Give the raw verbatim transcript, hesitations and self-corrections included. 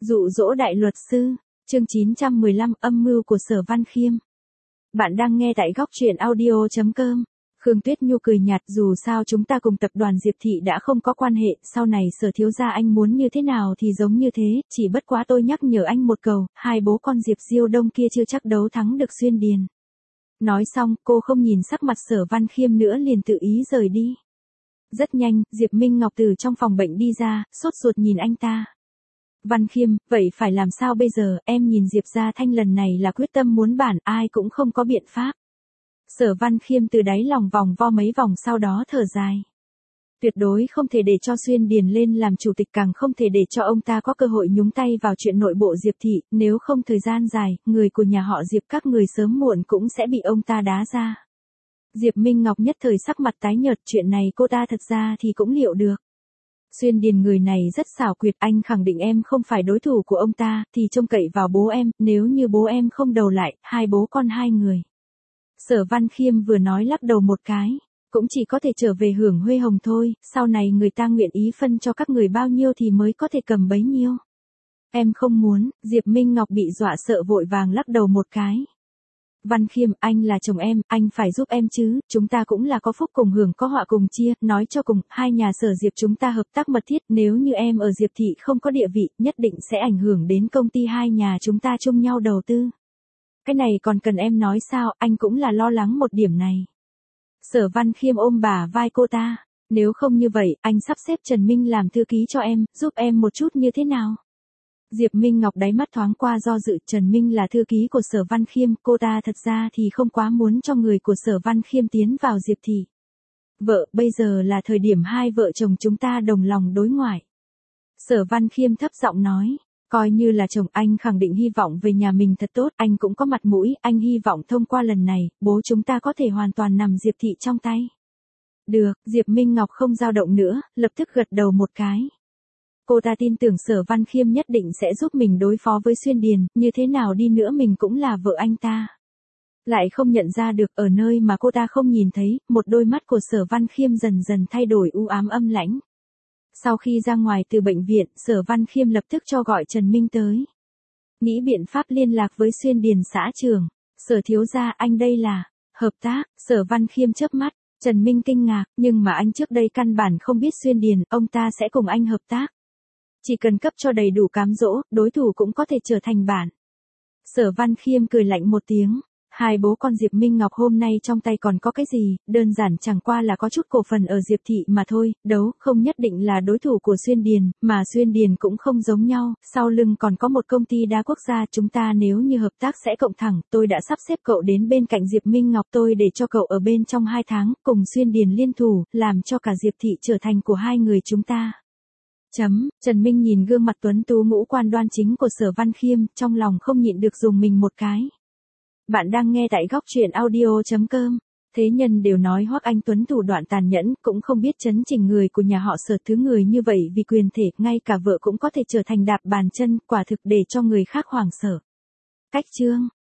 Dụ dỗ đại luật sư, chương chín trăm mười lăm âm mưu của Sở Văn Khiêm. Bạn đang nghe tại góc truyện audio chấm com. Khương Tuyết Nhu cười nhạt, dù sao chúng ta cùng tập đoàn Diệp Thị đã không có quan hệ, sau này Sở thiếu gia anh muốn như thế nào thì giống như thế, chỉ bất quá tôi nhắc nhở anh một câu, hai bố con Diệp Diêu Đông kia chưa chắc đấu thắng được Xuyên Điền. Nói xong, cô không nhìn sắc mặt Sở Văn Khiêm nữa liền tự ý rời đi. Rất nhanh, Diệp Minh Ngọc từ trong phòng bệnh đi ra, sốt ruột nhìn anh ta. Văn Khiêm, vậy phải làm sao bây giờ, em nhìn Diệp Gia Thanh lần này là quyết tâm muốn bản, ai cũng không có biện pháp. Sở Văn Khiêm từ đáy lòng vòng vo mấy vòng sau đó thở dài. Tuyệt đối không thể để cho Xuyên Điền lên làm chủ tịch, càng không thể để cho ông ta có cơ hội nhúng tay vào chuyện nội bộ Diệp Thị, nếu không thời gian dài, người của nhà họ Diệp các người sớm muộn cũng sẽ bị ông ta đá ra. Diệp Minh Ngọc nhất thời sắc mặt tái nhợt, chuyện này cô ta thật ra thì cũng liệu được. Xuyên Điền người này rất xảo quyệt, anh khẳng định em không phải đối thủ của ông ta, thì trông cậy vào bố em, nếu như bố em không đầu lại, hai bố con hai người. Sở Văn Khiêm vừa nói lắc đầu một cái, cũng chỉ có thể trở về hưởng huê hồng thôi, sau này người ta nguyện ý phân cho các người bao nhiêu thì mới có thể cầm bấy nhiêu. Em không muốn, Diệp Minh Ngọc bị dọa sợ vội vàng lắc đầu một cái. Văn Khiêm, anh là chồng em, anh phải giúp em chứ, chúng ta cũng là có phúc cùng hưởng có họa cùng chia, nói cho cùng, hai nhà Sở Diệp chúng ta hợp tác mật thiết, nếu như em ở Diệp Thị không có địa vị, nhất định sẽ ảnh hưởng đến công ty hai nhà chúng ta chung nhau đầu tư. Cái này còn cần em nói sao, anh cũng là lo lắng một điểm này. Sở Văn Khiêm ôm bả vai cô ta, nếu không như vậy, anh sắp xếp Trần Minh làm thư ký cho em, giúp em một chút như thế nào? Diệp Minh Ngọc đáy mắt thoáng qua do dự, Trần Minh là thư ký của Sở Văn Khiêm, cô ta thật ra thì không quá muốn cho người của Sở Văn Khiêm tiến vào Diệp Thị. Vợ, bây giờ là thời điểm hai vợ chồng chúng ta đồng lòng đối ngoại. Sở Văn Khiêm thấp giọng nói, coi như là chồng anh khẳng định hy vọng về nhà mình thật tốt, anh cũng có mặt mũi, anh hy vọng thông qua lần này, bố chúng ta có thể hoàn toàn nằm Diệp Thị trong tay. Được, Diệp Minh Ngọc không dao động nữa, lập tức gật đầu một cái. Cô ta tin tưởng Sở Văn Khiêm nhất định sẽ giúp mình đối phó với Xuyên Điền, như thế nào đi nữa mình cũng là vợ anh ta. Lại không nhận ra được ở nơi mà cô ta không nhìn thấy, một đôi mắt của Sở Văn Khiêm dần dần thay đổi u ám âm lãnh. Sau khi ra ngoài từ bệnh viện, Sở Văn Khiêm lập tức cho gọi Trần Minh tới. Nghĩ biện pháp liên lạc với Xuyên Điền xã trưởng. Sở thiếu gia, anh đây là hợp tác. Sở Văn Khiêm chớp mắt, Trần Minh kinh ngạc, nhưng mà anh trước đây căn bản không biết Xuyên Điền, ông ta sẽ cùng anh hợp tác. Chỉ cần cấp cho đầy đủ cám dỗ, đối thủ cũng có thể trở thành bản. Sở Văn Khiêm cười lạnh một tiếng. Hai bố con Diệp Minh Ngọc hôm nay trong tay còn có cái gì, đơn giản chẳng qua là có chút cổ phần ở Diệp Thị mà thôi, đấu không nhất định là đối thủ của Xuyên Điền, mà Xuyên Điền cũng không giống nhau, sau lưng còn có một công ty đa quốc gia, chúng ta nếu như hợp tác sẽ cộng thẳng, tôi đã sắp xếp cậu đến bên cạnh Diệp Minh Ngọc tôi để cho cậu ở bên trong hai tháng, cùng Xuyên Điền liên thủ, làm cho cả Diệp Thị trở thành của hai người chúng ta. Chấm, Trần Minh nhìn gương mặt tuấn tú ngũ quan đoan chính của Sở Văn Khiêm, trong lòng không nhịn được dùng mình một cái. Bạn đang nghe tại góc truyện audio chấm com. Thế nhân đều nói Hoắc Anh Tuấn thủ đoạn tàn nhẫn, cũng không biết chấn chỉnh người của nhà họ Sở, thứ người như vậy vì quyền thể, ngay cả vợ cũng có thể trở thành đạp bàn chân, quả thực để cho người khác hoảng sợ. Cách chương